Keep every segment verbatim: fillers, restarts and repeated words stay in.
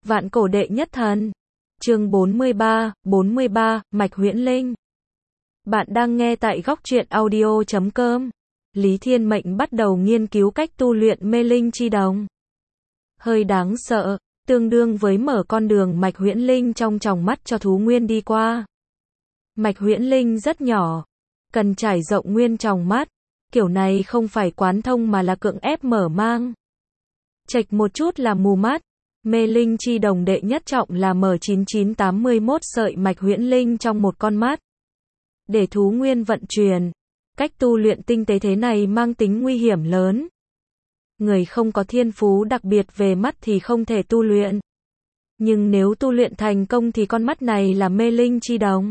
Vạn cổ đệ nhất thần. Chương bốn mươi ba, bốn mươi ba, Mạch Huyễn Linh. Bạn đang nghe tại góc truyện audio chấm com. Lý Thiên Mệnh bắt đầu nghiên cứu cách tu luyện mê linh chi đồng. Hơi đáng sợ, tương đương với mở con đường mạch huyễn linh trong tròng mắt cho thú nguyên đi qua. Mạch huyễn linh rất nhỏ, cần trải rộng nguyên tròng mắt, kiểu này không phải quán thông mà là cưỡng ép mở mang. Chệch một chút là mù mắt. Mê linh chi đồng đệ nhất trọng là mở chín chín tám mươi mốt sợi mạch huyễn linh trong một con mắt. Để thú nguyên vận chuyển, cách tu luyện tinh tế thế này mang tính nguy hiểm lớn. Người không có thiên phú đặc biệt về mắt thì không thể tu luyện. Nhưng nếu tu luyện thành công thì con mắt này là mê linh chi đồng.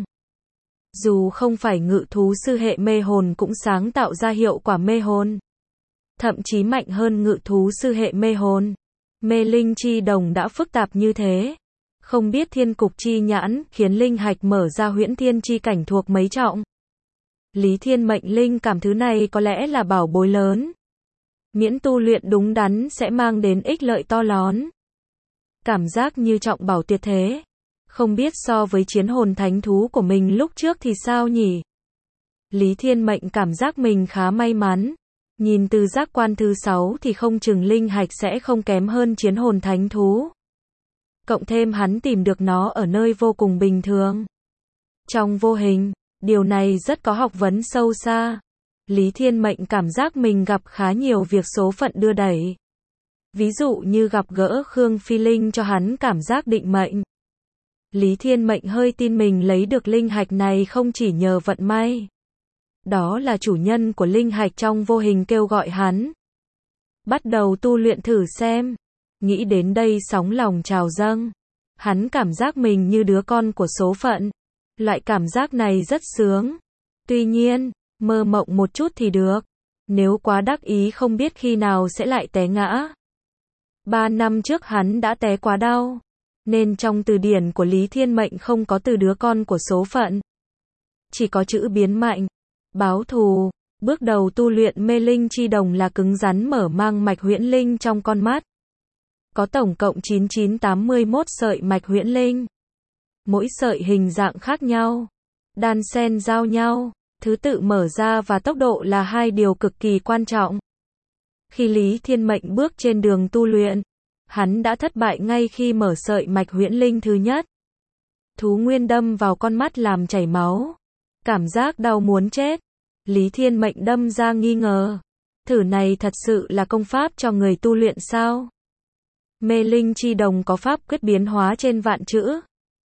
Dù không phải ngự thú sư hệ mê hồn cũng sáng tạo ra hiệu quả mê hồn. Thậm chí mạnh hơn ngự thú sư hệ mê hồn. Mê linh chi đồng đã phức tạp như thế. Không biết thiên cục chi nhãn khiến linh hạch mở ra huyễn thiên chi cảnh thuộc mấy trọng. Lý Thiên Mệnh linh cảm thứ này có lẽ là bảo bối lớn. Miễn tu luyện đúng đắn sẽ mang đến ích lợi to lớn. Cảm giác như trọng bảo tuyệt thế. Không biết so với chiến hồn thánh thú của mình lúc trước thì sao nhỉ? Lý Thiên Mệnh cảm giác mình khá may mắn. Nhìn từ giác quan thứ sáu thì không chừng linh hạch sẽ không kém hơn chiến hồn thánh thú. Cộng thêm hắn tìm được nó ở nơi vô cùng bình thường. Trong vô hình, điều này rất có học vấn sâu xa. Lý Thiên Mệnh cảm giác mình gặp khá nhiều việc số phận đưa đẩy. Ví dụ như gặp gỡ Khương Phi Linh cho hắn cảm giác định mệnh. Lý Thiên Mệnh hơi tin mình lấy được linh hạch này không chỉ nhờ vận may. Đó là chủ nhân của linh hạch trong vô hình kêu gọi hắn. Bắt đầu tu luyện thử xem. Nghĩ đến đây sóng lòng trào dâng. Hắn cảm giác mình như đứa con của số phận. Loại cảm giác này rất sướng. Tuy nhiên, mơ mộng một chút thì được. Nếu quá đắc ý không biết khi nào sẽ lại té ngã. Ba năm trước hắn đã té quá đau. Nên trong từ điển của Lý Thiên Mệnh không có từ đứa con của số phận. Chỉ có chữ biến mạnh. Báo thù. Bước đầu tu luyện mê linh chi đồng là cứng rắn mở mang mạch huyễn linh trong con mắt. Có tổng cộng chín chín tám mươi mốt sợi mạch huyễn linh. Mỗi sợi hình dạng khác nhau. Đan xen giao nhau. Thứ tự mở ra và tốc độ là hai điều cực kỳ quan trọng. Khi Lý Thiên Mệnh bước trên đường tu luyện, hắn đã thất bại ngay khi mở sợi mạch huyễn linh thứ nhất. Thú nguyên đâm vào con mắt làm chảy máu. Cảm giác đau muốn chết. Lý Thiên Mệnh đâm ra nghi ngờ. Thử này thật sự là công pháp cho người tu luyện sao? Mê linh chi đồng có pháp quyết biến hóa trên vạn chữ.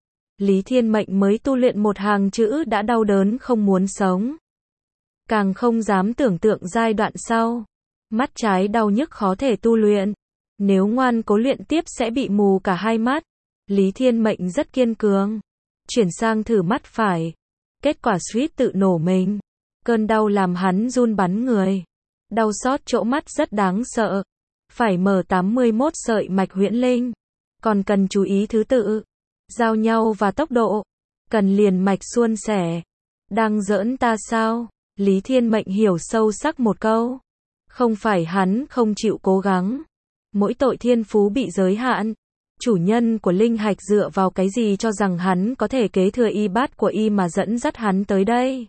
Lý Thiên Mệnh mới tu luyện một hàng chữ đã đau đớn không muốn sống. Càng không dám tưởng tượng giai đoạn sau. Mắt trái đau nhức khó thể tu luyện. Nếu ngoan cố luyện tiếp sẽ bị mù cả hai mắt. Lý Thiên Mệnh rất kiên cường. Chuyển sang thử mắt phải. Kết quả suýt tự nổ mình. Cơn đau làm hắn run bắn người. Đau xót chỗ mắt rất đáng sợ. Phải mở tám mươi mốt sợi mạch huyễn linh. Còn cần chú ý thứ tự. Giao nhau và tốc độ. Cần liền mạch suôn sẻ. Đang giỡn ta sao? Lý Thiên Mệnh hiểu sâu sắc một câu. Không phải hắn không chịu cố gắng. Mỗi tội thiên phú bị giới hạn. Chủ nhân của linh hạch dựa vào cái gì cho rằng hắn có thể kế thừa y bát của y mà dẫn dắt hắn tới đây?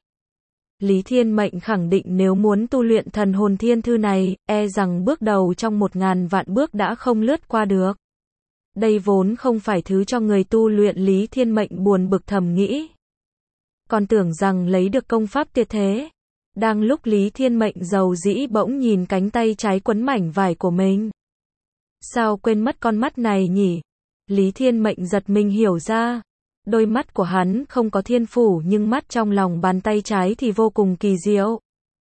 Lý Thiên Mệnh khẳng định nếu muốn tu luyện thần hồn thiên thư này, e rằng bước đầu trong một ngàn vạn bước đã không lướt qua được. Đây vốn không phải thứ cho người tu luyện. Lý Thiên Mệnh buồn bực thầm nghĩ. Còn tưởng rằng lấy được công pháp tuyệt thế. Đang lúc Lý Thiên Mệnh giàu dĩ bỗng nhìn cánh tay trái quấn mảnh vải của mình. Sao quên mất con mắt này nhỉ? Lý Thiên Mệnh giật mình hiểu ra. Đôi mắt của hắn không có thiên phủ nhưng mắt trong lòng bàn tay trái thì vô cùng kỳ diệu.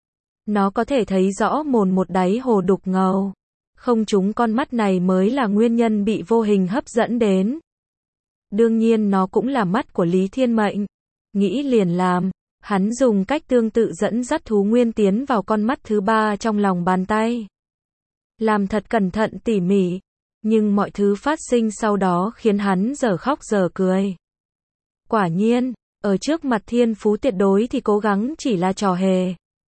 Nó có thể thấy rõ mồn một đáy hồ đục ngầu. Không trúng con mắt này mới là nguyên nhân bị vô hình hấp dẫn đến. Đương nhiên nó cũng là mắt của Lý Thiên Mệnh. Nghĩ liền làm. Hắn dùng cách tương tự dẫn dắt thú nguyên tiến vào con mắt thứ ba trong lòng bàn tay. Làm thật cẩn thận tỉ mỉ. Nhưng mọi thứ phát sinh sau đó khiến hắn dở khóc dở cười. Quả nhiên, ở trước mặt thiên phú tuyệt đối thì cố gắng chỉ là trò hề.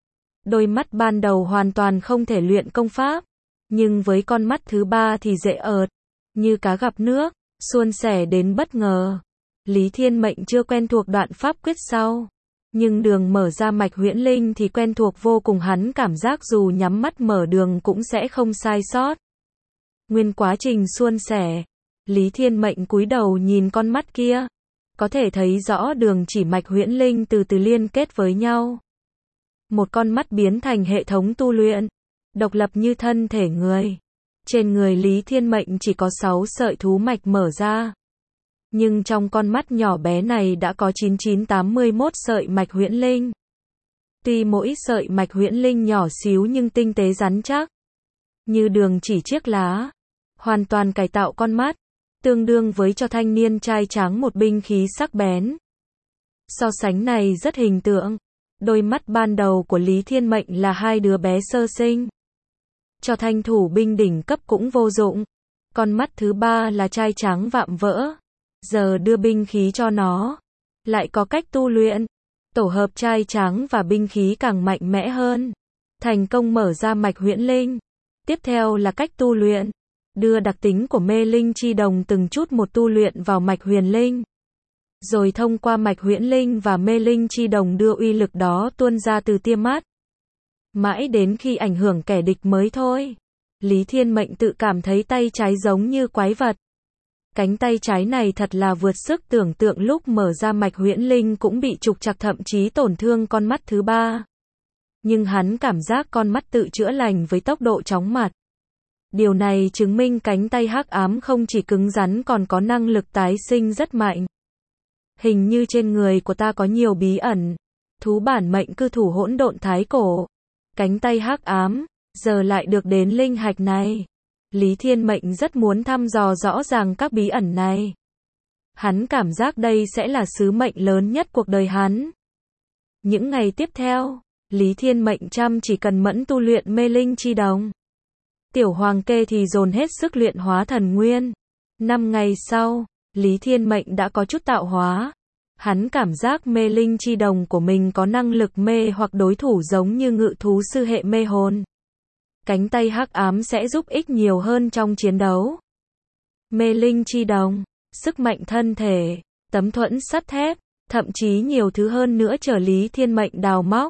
Đôi mắt ban đầu hoàn toàn không thể luyện công pháp. Nhưng với con mắt thứ ba thì dễ ợt. Như cá gặp nước. Suôn sẻ đến bất ngờ. Lý Thiên Mệnh chưa quen thuộc đoạn pháp quyết sau. Nhưng đường mở ra mạch huyễn linh thì quen thuộc vô cùng, hắn cảm giác dù nhắm mắt mở đường cũng sẽ không sai sót. Nguyên quá trình suôn sẻ, Lý Thiên Mệnh cúi đầu nhìn con mắt kia. Có thể thấy rõ đường chỉ mạch huyễn linh từ từ liên kết với nhau. Một con mắt biến thành hệ thống tu luyện, độc lập như thân thể người. Trên người Lý Thiên Mệnh chỉ có sáu sợi thú mạch mở ra. Nhưng trong con mắt nhỏ bé này đã có chín chín tám mươi mốt sợi mạch huyễn linh. Tuy mỗi sợi mạch huyễn linh nhỏ xíu nhưng tinh tế rắn chắc. Như đường chỉ chiếc lá. Hoàn toàn cải tạo con mắt. Tương đương với cho thanh niên trai tráng một binh khí sắc bén. So sánh này rất hình tượng. Đôi mắt ban đầu của Lý Thiên Mệnh là hai đứa bé sơ sinh. Cho thanh thủ binh đỉnh cấp cũng vô dụng. Con mắt thứ ba là trai tráng vạm vỡ. Giờ đưa binh khí cho nó. Lại có cách tu luyện. Tổ hợp trai tráng và binh khí càng mạnh mẽ hơn. Thành công mở ra mạch huyễn linh. Tiếp theo là cách tu luyện. Đưa đặc tính của mê linh chi đồng từng chút một tu luyện vào mạch huyền linh. Rồi thông qua mạch huyễn linh và mê linh chi đồng đưa uy lực đó tuôn ra từ tia mắt. Mãi đến khi ảnh hưởng kẻ địch mới thôi. Lý Thiên Mệnh tự cảm thấy tay trái giống như quái vật. Cánh tay trái này thật là vượt sức tưởng tượng, lúc mở ra mạch huyễn linh cũng bị trục trặc, thậm chí tổn thương con mắt thứ ba. Nhưng hắn cảm giác con mắt tự chữa lành với tốc độ chóng mặt. Điều này chứng minh cánh tay hắc ám không chỉ cứng rắn còn có năng lực tái sinh rất mạnh. Hình như trên người của ta có nhiều bí ẩn. Thú bản mệnh cư thủ hỗn độn thái cổ. Cánh tay hắc ám, giờ lại được đến linh hạch này. Lý Thiên Mệnh rất muốn thăm dò rõ ràng các bí ẩn này. Hắn cảm giác đây sẽ là sứ mệnh lớn nhất cuộc đời hắn. Những ngày tiếp theo, Lý Thiên Mệnh chăm chỉ cần mẫn tu luyện mê linh chi đồng. Tiểu Hoàng Kê thì dồn hết sức luyện hóa thần nguyên. Năm ngày sau, Lý Thiên Mệnh đã có chút tạo hóa. Hắn cảm giác mê linh chi đồng của mình có năng lực mê hoặc đối thủ giống như ngự thú sư hệ mê hồn. Cánh tay hắc ám sẽ giúp ích nhiều hơn trong chiến đấu. Mê linh chi đồng, sức mạnh thân thể, tấm thuẫn sắt thép, thậm chí nhiều thứ hơn nữa chờ Lý Thiên Mệnh đào móc.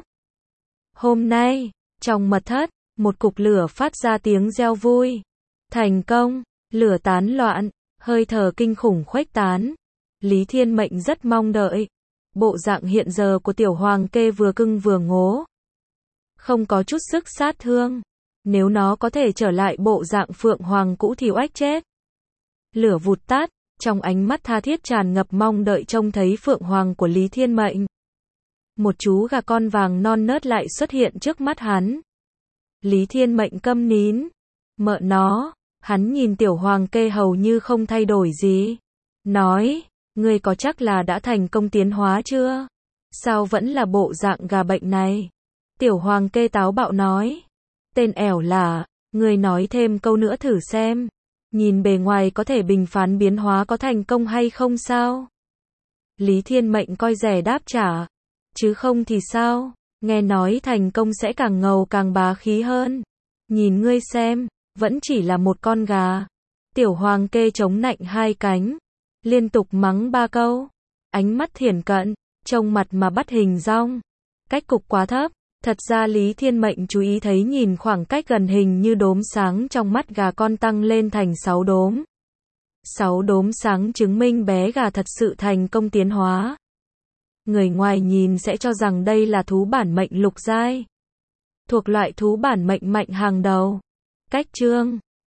Hôm nay, trong mật thất, một cục lửa phát ra tiếng reo vui. Thành công, lửa tán loạn, hơi thở kinh khủng khuếch tán. Lý Thiên Mệnh rất mong đợi. Bộ dạng hiện giờ của Tiểu Hoàng Kê vừa cưng vừa ngố. Không có chút sức sát thương. Nếu nó có thể trở lại bộ dạng Phượng Hoàng cũ thì oách chết. Lửa vụt tắt, trong ánh mắt tha thiết tràn ngập mong đợi trông thấy Phượng Hoàng của Lý Thiên Mệnh. Một chú gà con vàng non nớt lại xuất hiện trước mắt hắn. Lý Thiên Mệnh câm nín. Mợ nó, hắn nhìn Tiểu Hoàng Kê hầu như không thay đổi gì. Nói, ngươi có chắc là đã thành công tiến hóa chưa? Sao vẫn là bộ dạng gà bệnh này? Tiểu Hoàng Kê táo bạo nói. Tên ẻo là, ngươi nói thêm câu nữa thử xem. Nhìn bề ngoài có thể bình phán biến hóa có thành công hay không sao? Lý Thiên Mệnh coi rẻ đáp trả. Chứ không thì sao? Nghe nói thành công sẽ càng ngầu càng bá khí hơn. Nhìn ngươi xem, vẫn chỉ là một con gà. Tiểu Hoàng Kê chống nạnh hai cánh. Liên tục mắng ba câu. Ánh mắt thiển cận, trông mặt mà bắt hình dong. Cách cục quá thấp. Thật ra Lý Thiên Mệnh chú ý thấy nhìn khoảng cách gần hình như đốm sáng trong mắt gà con tăng lên thành sáu đốm. Sáu đốm sáng chứng minh bé gà thật sự thành công tiến hóa. Người ngoài nhìn sẽ cho rằng đây là thú bản mệnh lục giai. Thuộc loại thú bản mệnh mạnh hàng đầu. Cách chương